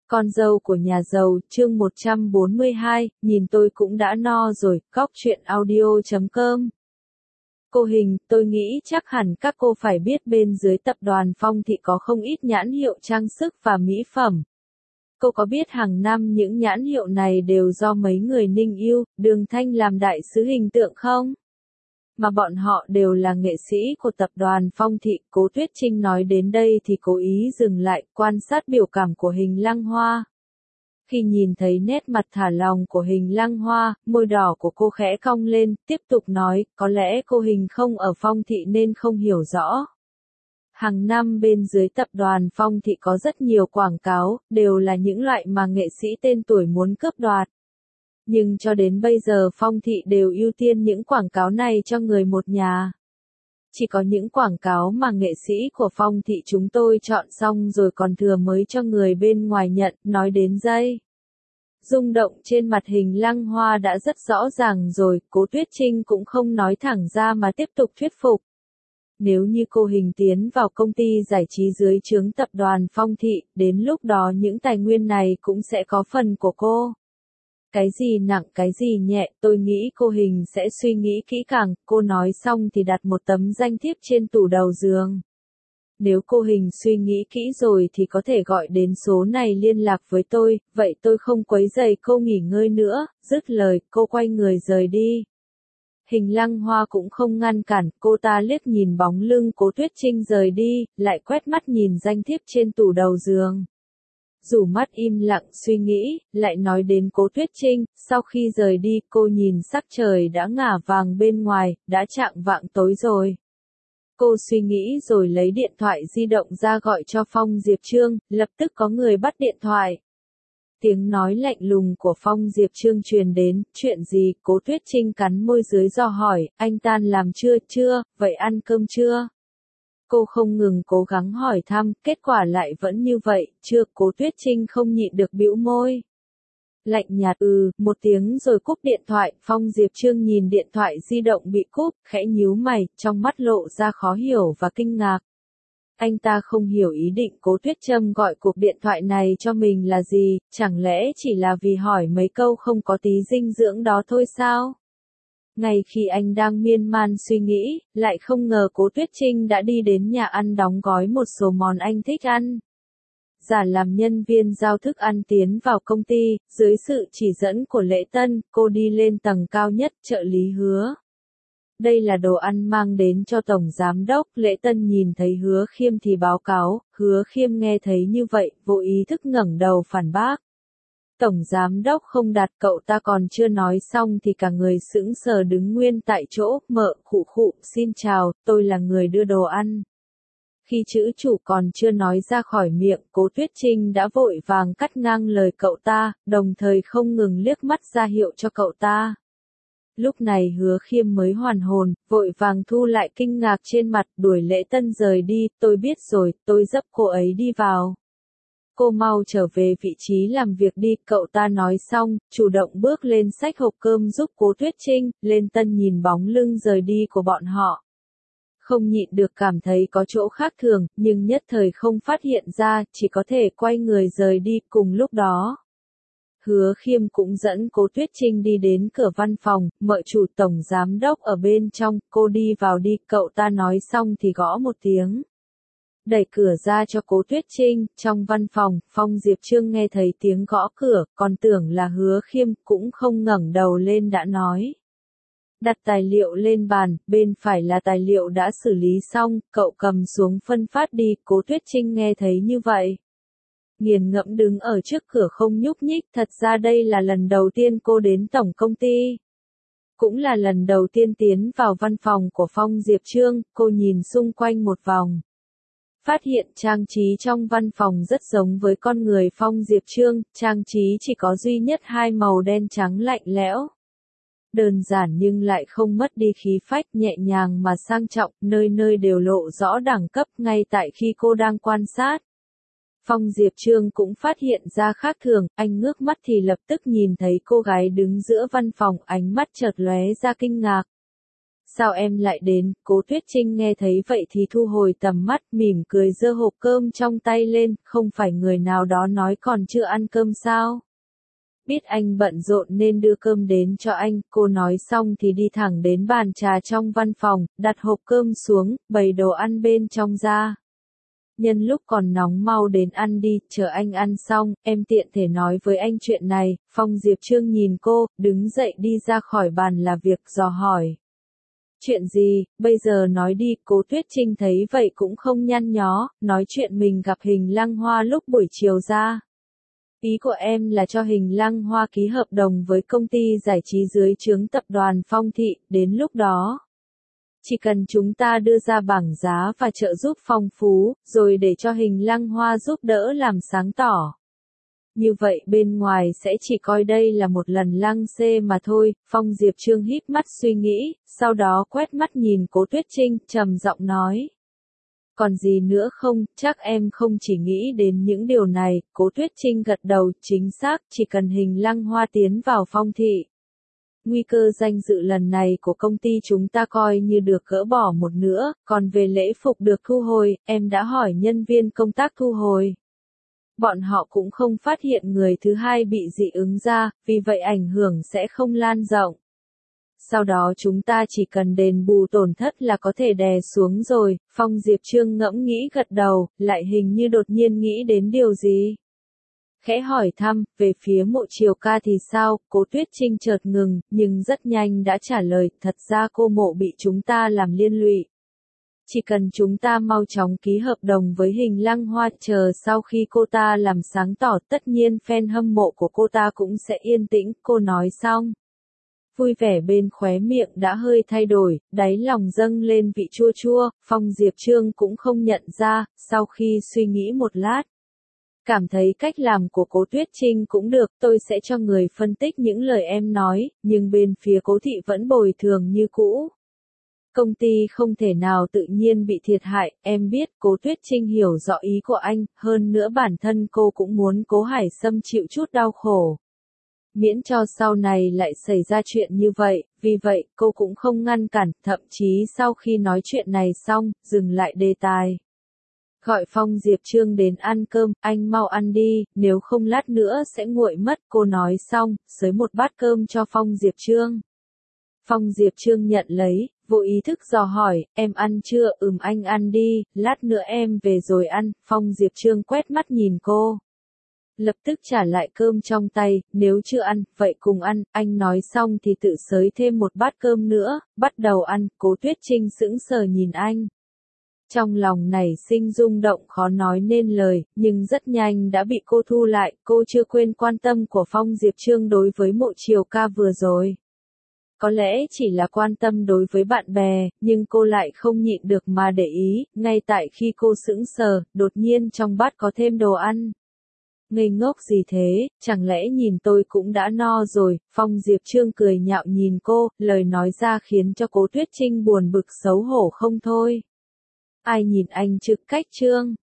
Con dâu của nhà giàu, chương 142, nhìn tôi cũng đã no rồi, góc chuyện audio.com. Cô Hình, tôi nghĩ chắc hẳn các cô phải biết bên dưới tập đoàn Phong Thị có không ít nhãn hiệu trang sức và mỹ phẩm. Cô có biết hàng năm những nhãn hiệu này đều do mấy người Ninh Yêu, Đường Thanh làm đại sứ hình tượng không? Mà bọn họ đều là nghệ sĩ của tập đoàn Phong Thị. Cố Tuyết Trinh nói đến đây thì cố ý dừng lại, quan sát biểu cảm của Hình Lăng Hoa. Khi nhìn thấy nét mặt thả lòng của Hình Lăng Hoa, môi đỏ của cô khẽ cong lên, tiếp tục nói, có lẽ cô Hình không ở Phong Thị nên không hiểu rõ. Hàng năm bên dưới tập đoàn Phong Thị có rất nhiều quảng cáo, đều là những loại mà nghệ sĩ tên tuổi muốn cướp đoạt. Nhưng cho đến bây giờ Phong Thị đều ưu tiên những quảng cáo này cho người một nhà. Chỉ có những quảng cáo mà nghệ sĩ của Phong Thị chúng tôi chọn xong rồi còn thừa mới cho người bên ngoài nhận, nói đến đây. Rung động trên mặt Hình Lăng Hoa đã rất rõ ràng rồi, Cố Tuyết Trinh cũng không nói thẳng ra mà tiếp tục thuyết phục. Nếu như cô Hình tiến vào công ty giải trí dưới trướng tập đoàn Phong Thị, đến lúc đó những tài nguyên này cũng sẽ có phần của cô. Cái gì nặng cái gì nhẹ, tôi nghĩ cô Hình sẽ suy nghĩ kỹ càng, cô nói xong thì đặt một tấm danh thiếp trên tủ đầu giường. Nếu cô Hình suy nghĩ kỹ rồi thì có thể gọi đến số này liên lạc với tôi, vậy tôi không quấy rầy cô nghỉ ngơi nữa, dứt lời, cô quay người rời đi. Hình Lăng Hoa cũng không ngăn cản, cô ta liếc nhìn bóng lưng Cố Tuyết Trinh rời đi, lại quét mắt nhìn danh thiếp trên tủ đầu giường. Rủ mắt im lặng suy nghĩ, lại nói đến Cố Tuyết Trinh, sau khi rời đi cô nhìn sắc trời đã ngả vàng bên ngoài, đã chạng vạng tối rồi. Cô suy nghĩ rồi lấy điện thoại di động ra gọi cho Phong Diệp Trương, lập tức có người bắt điện thoại. Tiếng nói lạnh lùng của Phong Diệp Trương truyền đến, chuyện gì? Cố Tuyết Trinh cắn môi dưới dò hỏi, anh tan làm chưa, vậy ăn cơm chưa? Cô không ngừng cố gắng hỏi thăm, kết quả lại vẫn như vậy, chưa. Cố Tuyết Trinh không nhịn được bĩu môi. Lạnh nhạt một tiếng rồi cúp điện thoại. Phong Diệp Trương nhìn điện thoại di động bị cúp, khẽ nhíu mày, trong mắt lộ ra khó hiểu và kinh ngạc. Anh ta không hiểu ý định Cố Tuyết Trâm gọi cuộc điện thoại này cho mình là gì, chẳng lẽ chỉ là vì hỏi mấy câu không có tí dinh dưỡng đó thôi sao? Ngay khi anh đang miên man suy nghĩ, lại không ngờ Cố Tuyết Trinh đã đi đến nhà ăn đóng gói một số món anh thích ăn. Giả làm nhân viên giao thức ăn tiến vào công ty, dưới sự chỉ dẫn của Lễ Tân, cô đi lên tầng cao nhất, trợ lý Hứa. Đây là đồ ăn mang đến cho Tổng Giám Đốc. Lễ Tân nhìn thấy Hứa Khiêm thì báo cáo, Hứa Khiêm nghe thấy như vậy, vô ý thức ngẩng đầu phản bác. Tổng Giám Đốc không đặt, cậu ta còn chưa nói xong thì cả người sững sờ đứng nguyên tại chỗ, khụ, xin chào, tôi là người đưa đồ ăn. Khi chữ chủ còn chưa nói ra khỏi miệng, Cố Tuyết Trinh đã vội vàng cắt ngang lời cậu ta, đồng thời không ngừng liếc mắt ra hiệu cho cậu ta. Lúc này Hứa Khiêm mới hoàn hồn, vội vàng thu lại kinh ngạc trên mặt, đuổi Lễ Tân rời đi, tôi biết rồi, tôi dấp cô ấy đi vào. Cô mau trở về vị trí làm việc đi, cậu ta nói xong, chủ động bước lên xách hộp cơm giúp Cố Tuyết Trinh. Lễ Tân nhìn bóng lưng rời đi của bọn họ. Không nhịn được cảm thấy có chỗ khác thường, nhưng nhất thời không phát hiện ra, chỉ có thể quay người rời đi. Cùng lúc đó, Hứa Khiêm cũng dẫn Cố Tuyết Trinh đi đến cửa văn phòng, mợ chủ Tổng Giám Đốc ở bên trong, cô đi vào đi, cậu ta nói xong thì gõ một tiếng. Đẩy cửa ra cho Cố Tuyết Trinh, trong văn phòng, Phong Diệp Trương nghe thấy tiếng gõ cửa, còn tưởng là Hứa Khiêm, cũng không ngẩng đầu lên đã nói. Đặt tài liệu lên bàn, bên phải là tài liệu đã xử lý xong, cậu cầm xuống phân phát đi. Cố Tuyết Trinh nghe thấy như vậy, nghiền ngẫm đứng ở trước cửa không nhúc nhích. Thật ra đây là lần đầu tiên cô đến tổng công ty. Cũng là lần đầu tiên tiến vào văn phòng của Phong Diệp Trương, cô nhìn xung quanh một vòng. Phát hiện trang trí trong văn phòng rất giống với con người Phong Diệp Trương, trang trí chỉ có duy nhất hai màu đen trắng lạnh lẽo. Đơn giản nhưng lại không mất đi khí phách, nhẹ nhàng mà sang trọng, nơi nơi đều lộ rõ đẳng cấp. Ngay tại khi cô đang quan sát, Phong Diệp Trương cũng phát hiện ra khác thường, anh ngước mắt thì lập tức nhìn thấy cô gái đứng giữa văn phòng, ánh mắt chợt lóe ra kinh ngạc. Sao em lại đến? Cố Tuyết Trinh nghe thấy vậy thì thu hồi tầm mắt, mỉm cười giơ hộp cơm trong tay lên, không phải người nào đó nói còn chưa ăn cơm sao? Biết anh bận rộn nên đưa cơm đến cho anh, cô nói xong thì đi thẳng đến bàn trà trong văn phòng, đặt hộp cơm xuống, bày đồ ăn bên trong ra. Nhân lúc còn nóng mau đến ăn đi, chờ anh ăn xong, em tiện thể nói với anh chuyện này. Phong Diệp Trương nhìn cô, đứng dậy đi ra khỏi bàn làm việc, dò hỏi. Chuyện gì, bây giờ nói đi. Cố Tuyết Trinh thấy vậy cũng không nhăn nhó, nói chuyện mình gặp Hình Lăng Hoa lúc buổi chiều ra. Ý của em là cho Hình Lăng Hoa ký hợp đồng với công ty giải trí dưới trướng tập đoàn Phong Thị, đến lúc đó. Chỉ cần chúng ta đưa ra bảng giá và trợ giúp Phong Phú, rồi để cho Hình Lăng Hoa giúp đỡ làm sáng tỏ. Như vậy bên ngoài sẽ chỉ coi đây là một lần lăng xê mà thôi. Phong Diệp Trương híp mắt suy nghĩ, sau đó quét mắt nhìn Cố Tuyết Trinh, trầm giọng nói. Còn gì nữa không, chắc em không chỉ nghĩ đến những điều này. Cố Tuyết Trinh gật đầu, chính xác, chỉ cần Hình Lăng Hoa tiến vào Phong Thị. Nguy cơ danh dự lần này của công ty chúng ta coi như được gỡ bỏ một nửa, còn về lễ phục được thu hồi, em đã hỏi nhân viên công tác thu hồi. Bọn họ cũng không phát hiện người thứ hai bị dị ứng ra, vì vậy ảnh hưởng sẽ không lan rộng. Sau đó chúng ta chỉ cần đền bù tổn thất là có thể đè xuống rồi. Phong Diệp Trương ngẫm nghĩ gật đầu, lại hình như đột nhiên nghĩ đến điều gì. Khẽ hỏi thăm, về phía Mộ Triều Ca thì sao? Cố Tuyết Trinh chợt ngừng, nhưng rất nhanh đã trả lời, thật ra cô Mộ bị chúng ta làm liên lụy. Chỉ cần chúng ta mau chóng ký hợp đồng với Hình Lăng Hoa, chờ sau khi cô ta làm sáng tỏ, tất nhiên fan hâm mộ của cô ta cũng sẽ yên tĩnh. Cô nói xong, vui vẻ bên khóe miệng đã hơi thay đổi, đáy lòng dâng lên vị chua chua. Phong Diệp Trương cũng không nhận ra, sau khi suy nghĩ một lát, cảm thấy cách làm của Cố Tuyết Trinh cũng được. Tôi sẽ cho người phân tích những lời em nói, nhưng bên phía Cố Thị vẫn bồi thường như cũ. Công ty không thể nào tự nhiên bị thiệt hại. Em biết. Cố Tuyết Trinh hiểu rõ ý của anh, hơn nữa bản thân cô cũng muốn Cố Hải Sâm chịu chút đau khổ, miễn cho sau này lại xảy ra chuyện như vậy. Vì vậy cô cũng không ngăn cản, thậm chí sau khi nói chuyện này xong, dừng lại đề tài. Gọi Phong Diệp Trương đến ăn cơm, anh mau ăn đi, nếu không lát nữa sẽ nguội mất. Cô nói xong, xới một bát cơm cho Phong Diệp Trương. Phong Diệp Trương nhận lấy, vô ý thức dò hỏi, em ăn chưa? Anh ăn đi, lát nữa em về rồi ăn. Phong Diệp Trương quét mắt nhìn cô, lập tức trả lại cơm trong tay, nếu chưa ăn, vậy cùng ăn. Anh nói xong thì tự xới thêm một bát cơm nữa, bắt đầu ăn. Cố Tuyết Trinh sững sờ nhìn anh. Trong lòng nảy sinh rung động khó nói nên lời, nhưng rất nhanh đã bị cô thu lại. Cô chưa quên quan tâm của Phong Diệp Trương đối với Mộ Triều Ca vừa rồi. Có lẽ chỉ là quan tâm đối với bạn bè, nhưng cô lại không nhịn được mà để ý. Ngay tại khi cô sững sờ, đột nhiên trong bát có thêm đồ ăn. Ngây ngốc gì thế, chẳng lẽ nhìn tôi cũng đã no rồi? Phong Diệp Trương cười nhạo nhìn cô, lời nói ra khiến cho Cố Tuyết Trinh buồn bực xấu hổ không thôi. Ai nhìn anh trực cách Trương?